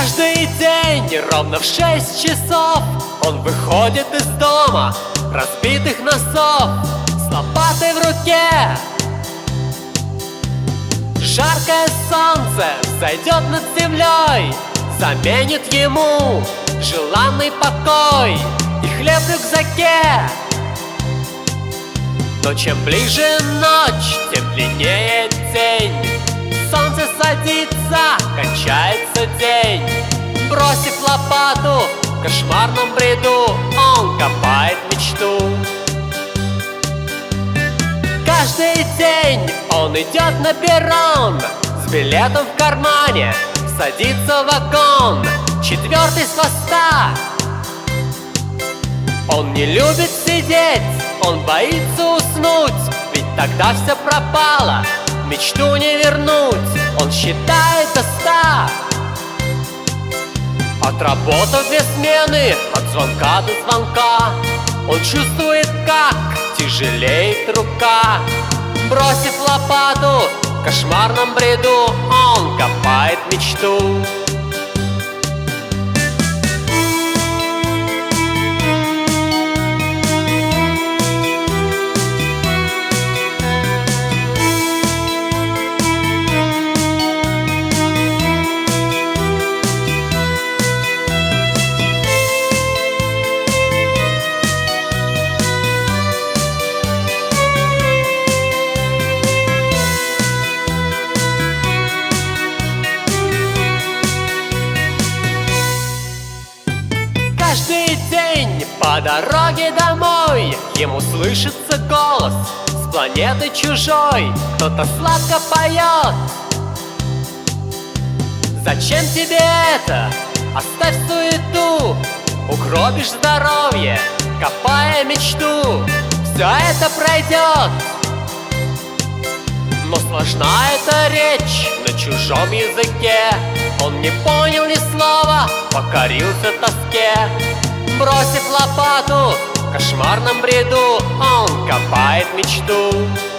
Каждый день ровно в 6 часов он выходит из дома, разбитых носов, с лопатой в руке. Жаркое солнце взойдет над землей, заменит ему желанный покой и хлеб в рюкзаке. Но чем ближе ночь, тем длиннее день. Солнце садится, кончается день. Бросив лопату, в кошмарном бреду он копает мечту. Каждый день он идет на перрон, с билетом в кармане садится в вагон, 4-й с хвоста. Он не любит сидеть, он боится уснуть, ведь тогда все пропало, мечту не вернуть. Он считает до 100, отработав 2 смены, от звонка до звонка. Он чувствует, как тяжелеет рука. Бросив лопату, в кошмарном бреду он копает мечту. Каждый день по дороге домой ему слышится голос с планеты чужой. Кто-то сладко поет: зачем тебе это? Оставь суету, угробишь здоровье, копая мечту. Все это пройдет. Но сложна эта речь на чужом языке. Он не понял ни слова, покорился тоске. Бросив лопату, в кошмарном бреду он копает мечту.